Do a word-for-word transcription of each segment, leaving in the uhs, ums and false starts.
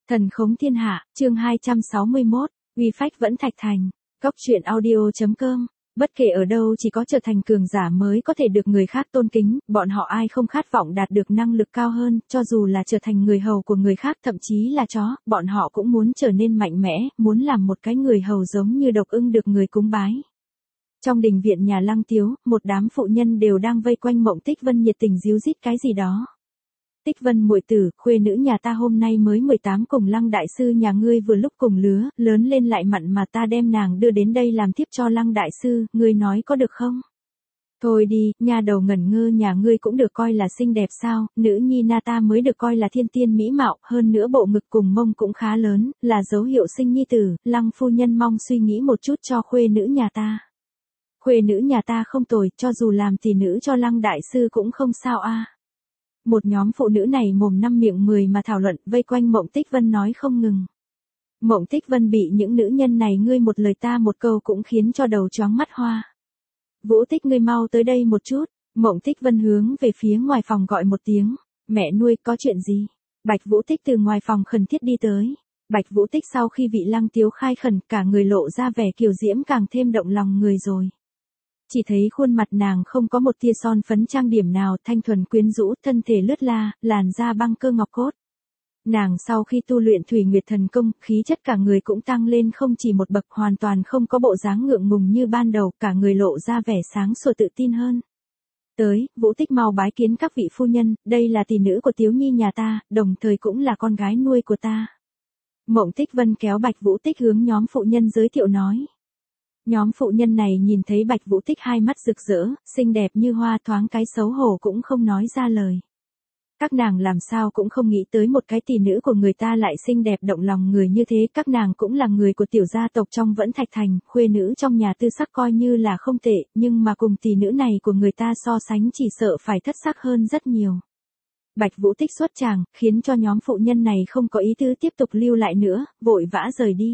Thần khống thiên hạ, chương hai trăm sáu mươi mốt, uy phách vẫn thạch thành. Cốc truyện audio.com. Bất kể ở đâu chỉ có trở thành cường giả mới có thể được người khác tôn kính, bọn họ ai không khát vọng đạt được năng lực cao hơn, cho dù là trở thành người hầu của người khác thậm chí là chó, bọn họ cũng muốn trở nên mạnh mẽ, muốn làm một cái người hầu giống như độc ưng được người cúng bái. Trong đình viện nhà Lăng Tiếu, một đám phụ nhân đều đang vây quanh Mộng Tích Vân nhiệt tình díu dít cái gì đó. Tích Vân muội tử, khuê nữ nhà ta hôm nay mới mười tám, cùng Lăng đại sư nhà ngươi vừa lúc cùng lứa, lớn lên lại mặn mà ta đem nàng đưa đến đây làm tiếp cho Lăng đại sư, ngươi nói có được không? Thôi đi, nha đầu ngẩn ngơ nhà ngươi cũng được coi là xinh đẹp sao, nữ nhi na ta mới được coi là thiên tiên mỹ mạo, hơn nữa bộ ngực cùng mông cũng khá lớn, là dấu hiệu sinh nhi tử, Lăng phu nhân mong suy nghĩ một chút cho khuê nữ nhà ta. Khuê nữ nhà ta không tồi, cho dù làm tỷ nữ cho Lăng đại sư cũng không sao a. Một nhóm phụ nữ này mồm năm miệng mười mà thảo luận, vây quanh Mộng Tích Vân nói không ngừng. Mộng Tích Vân bị những nữ nhân này ngươi một lời ta một câu cũng khiến cho đầu choáng mắt hoa. Vũ Tích ngươi mau tới đây một chút. Mộng Tích Vân hướng về phía ngoài phòng gọi một tiếng. Mẹ nuôi, có chuyện gì? Bạch Vũ Tích từ ngoài phòng khẩn thiết đi tới. Bạch Vũ Tích sau khi vị Lăng Tiếu khai khẩn, cả người lộ ra vẻ kiều diễm càng thêm động lòng người rồi. Chỉ thấy khuôn mặt nàng không có một tia son phấn trang điểm nào, thanh thuần quyến rũ, thân thể lướt la, làn da băng cơ ngọc cốt. Nàng sau khi tu luyện Thủy Nguyệt thần công, khí chất cả người cũng tăng lên không chỉ một bậc, hoàn toàn không có bộ dáng ngượng ngùng như ban đầu, cả người lộ ra vẻ sáng sủa tự tin hơn. Tới, Vũ Tích mau bái kiến các vị phu nhân, đây là tỷ nữ của Tiếu Nhi nhà ta, đồng thời cũng là con gái nuôi của ta. Mộng Tích Vân kéo Bạch Vũ Tích hướng nhóm phụ nhân giới thiệu nói. Nhóm phụ nhân này nhìn thấy Bạch Vũ Tích hai mắt rực rỡ, xinh đẹp như hoa, thoáng cái xấu hổ cũng không nói ra lời. Các nàng làm sao cũng không nghĩ tới một cái tỷ nữ của người ta lại xinh đẹp động lòng người như thế, các nàng cũng là người của tiểu gia tộc trong Vẫn Thạch Thành, khuê nữ trong nhà tư sắc coi như là không tệ, nhưng mà cùng tỷ nữ này của người ta so sánh chỉ sợ phải thất sắc hơn rất nhiều. Bạch Vũ Tích xuất tràng, khiến cho nhóm phụ nhân này không có ý tứ tiếp tục lưu lại nữa, vội vã rời đi.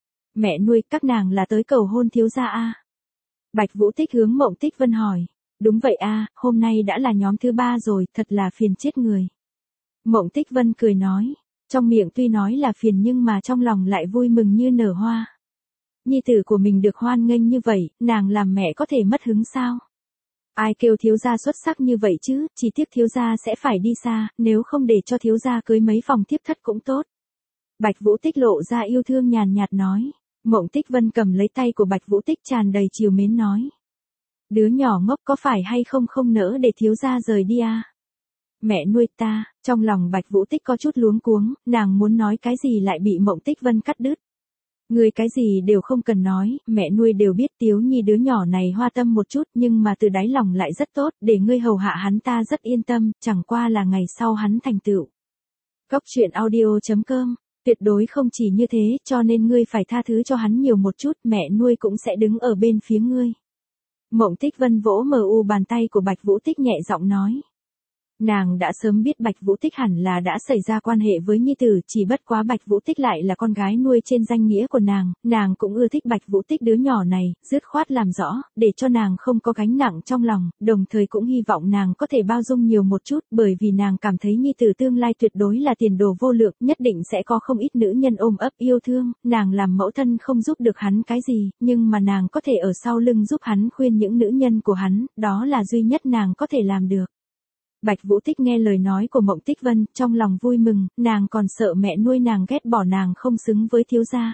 Mẹ nuôi, các nàng là tới cầu hôn thiếu gia a? Bạch Vũ Tích hướng Mộng Tích Vân hỏi. Đúng vậy a, hôm nay đã là nhóm thứ ba rồi, thật là phiền chết người. Mộng Tích Vân cười nói, trong miệng tuy nói là phiền nhưng mà trong lòng lại vui mừng như nở hoa. Nhi tử của mình được hoan nghênh như vậy, nàng làm mẹ có thể mất hứng sao? Ai kêu thiếu gia xuất sắc như vậy chứ, chỉ tiếc thiếu gia sẽ phải đi xa, nếu không để cho thiếu gia cưới mấy phòng tiếp thất cũng tốt. Bạch Vũ Tích lộ ra yêu thương nhàn nhạt nói. Mộng Tích Vân cầm lấy tay của Bạch Vũ Tích tràn đầy trìu mến nói. Đứa nhỏ ngốc có phải hay không không nỡ để thiếu gia rời đi à? Mẹ nuôi ta, trong lòng Bạch Vũ Tích có chút luống cuống, nàng muốn nói cái gì lại bị Mộng Tích Vân cắt đứt. Người cái gì đều không cần nói, mẹ nuôi đều biết Tiếu Nhi đứa nhỏ này hoa tâm một chút nhưng mà từ đáy lòng lại rất tốt, để ngươi hầu hạ hắn ta rất yên tâm, chẳng qua là ngày sau hắn thành tựu. Cốc truyện audio.com. Tuyệt đối không chỉ như thế, cho nên ngươi phải tha thứ cho hắn nhiều một chút, mẹ nuôi cũng sẽ đứng ở bên phía ngươi. Mộng Tích Vân vỗ mờ u bàn tay của Bạch Vũ Tích nhẹ giọng nói. Nàng đã sớm biết Bạch Vũ Tích hẳn là đã xảy ra quan hệ với nhi tử, chỉ bất quá Bạch Vũ Tích lại là con gái nuôi trên danh nghĩa của nàng, nàng cũng ưa thích Bạch Vũ Tích đứa nhỏ này, dứt khoát làm rõ, để cho nàng không có gánh nặng trong lòng, đồng thời cũng hy vọng nàng có thể bao dung nhiều một chút, bởi vì nàng cảm thấy nhi tử tương lai tuyệt đối là tiền đồ vô lượng, nhất định sẽ có không ít nữ nhân ôm ấp yêu thương, nàng làm mẫu thân không giúp được hắn cái gì, nhưng mà nàng có thể ở sau lưng giúp hắn khuyên những nữ nhân của hắn, đó là duy nhất nàng có thể làm được. Bạch Vũ Tích nghe lời nói của Mộng Tích Vân, trong lòng vui mừng, nàng còn sợ mẹ nuôi nàng ghét bỏ nàng không xứng với thiếu gia.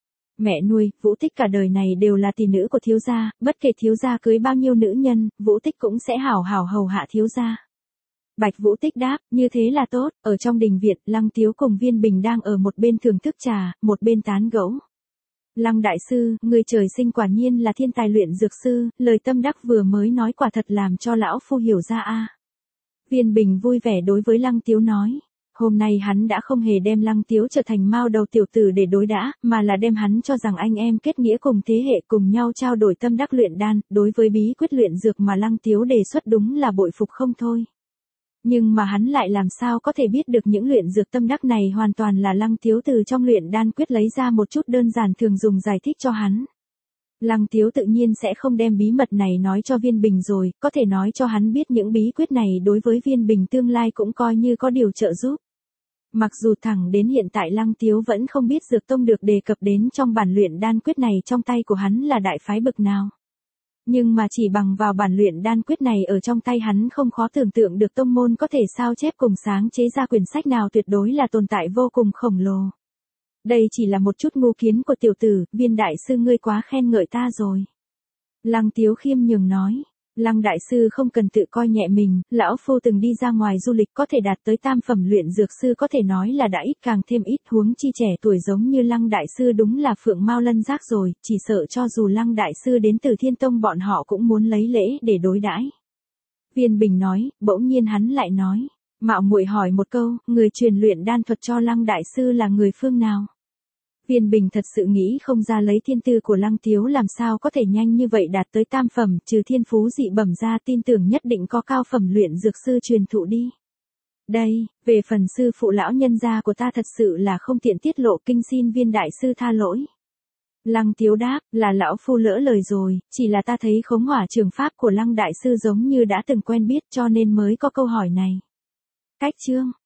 Mẹ nuôi, Vũ Tích cả đời này đều là tỷ nữ của thiếu gia, bất kể thiếu gia cưới bao nhiêu nữ nhân, Vũ Tích cũng sẽ hảo hảo hầu hạ thiếu gia. Bạch Vũ Tích đáp, như thế là tốt, ở trong đình viện, Lăng Tiếu cùng Viên Bình đang ở một bên thưởng thức trà, một bên tán gẫu. Lăng đại sư, người trời sinh quả nhiên là thiên tài luyện dược sư, lời tâm đắc vừa mới nói quả thật làm cho lão phu hiểu ra a. Viên Bình vui vẻ đối với Lăng Tiếu nói, hôm nay hắn đã không hề đem Lăng Tiếu trở thành mao đầu tiểu tử để đối đãi, mà là đem hắn cho rằng anh em kết nghĩa cùng thế hệ cùng nhau trao đổi tâm đắc luyện đan, đối với bí quyết luyện dược mà Lăng Tiếu đề xuất đúng là bội phục không thôi. Nhưng mà hắn lại làm sao có thể biết được những luyện dược tâm đắc này hoàn toàn là Lăng Tiếu từ trong luyện đan quyết lấy ra một chút đơn giản thường dùng giải thích cho hắn. Lăng Tiếu tự nhiên sẽ không đem bí mật này nói cho Viên Bình rồi, có thể nói cho hắn biết những bí quyết này đối với Viên Bình tương lai cũng coi như có điều trợ giúp. Mặc dù thẳng đến hiện tại Lăng Tiếu vẫn không biết Dược Tông được đề cập đến trong bản luyện đan quyết này trong tay của hắn là đại phái bực nào. Nhưng mà chỉ bằng vào bản luyện đan quyết này ở trong tay hắn không khó tưởng tượng được tông môn có thể sao chép cùng sáng chế ra quyển sách nào tuyệt đối là tồn tại vô cùng khổng lồ. Đây chỉ là một chút ngu kiến của tiểu tử, Viên đại sư ngươi quá khen ngợi ta rồi. Lăng Tiếu khiêm nhường nói. Lăng đại sư không cần tự coi nhẹ mình, lão phu từng đi ra ngoài du lịch có thể đạt tới tam phẩm luyện dược sư có thể nói là đã ít càng thêm ít, huống chi trẻ tuổi giống như Lăng đại sư đúng là phượng mao lân giác rồi, chỉ sợ cho dù Lăng đại sư đến từ Thiên Tông bọn họ cũng muốn lấy lễ để đối đãi. Viên Bình nói, bỗng nhiên hắn lại nói, mạo muội hỏi một câu, người truyền luyện đan thuật cho Lăng đại sư là người phương nào? Viên Bình thật sự nghĩ không ra lấy thiên tư của Lăng Tiếu làm sao có thể nhanh như vậy đạt tới tam phẩm, trừ thiên phú dị bẩm ra tin tưởng nhất định có cao phẩm luyện dược sư truyền thụ đi. Đây, về phần sư phụ lão nhân gia của ta thật sự là không tiện tiết lộ, kinh xin Viên đại sư tha lỗi. Lăng Tiếu đáp, là lão phu lỡ lời rồi, chỉ là ta thấy khống hỏa trường pháp của Lăng đại sư giống như đã từng quen biết cho nên mới có câu hỏi này. Cách chương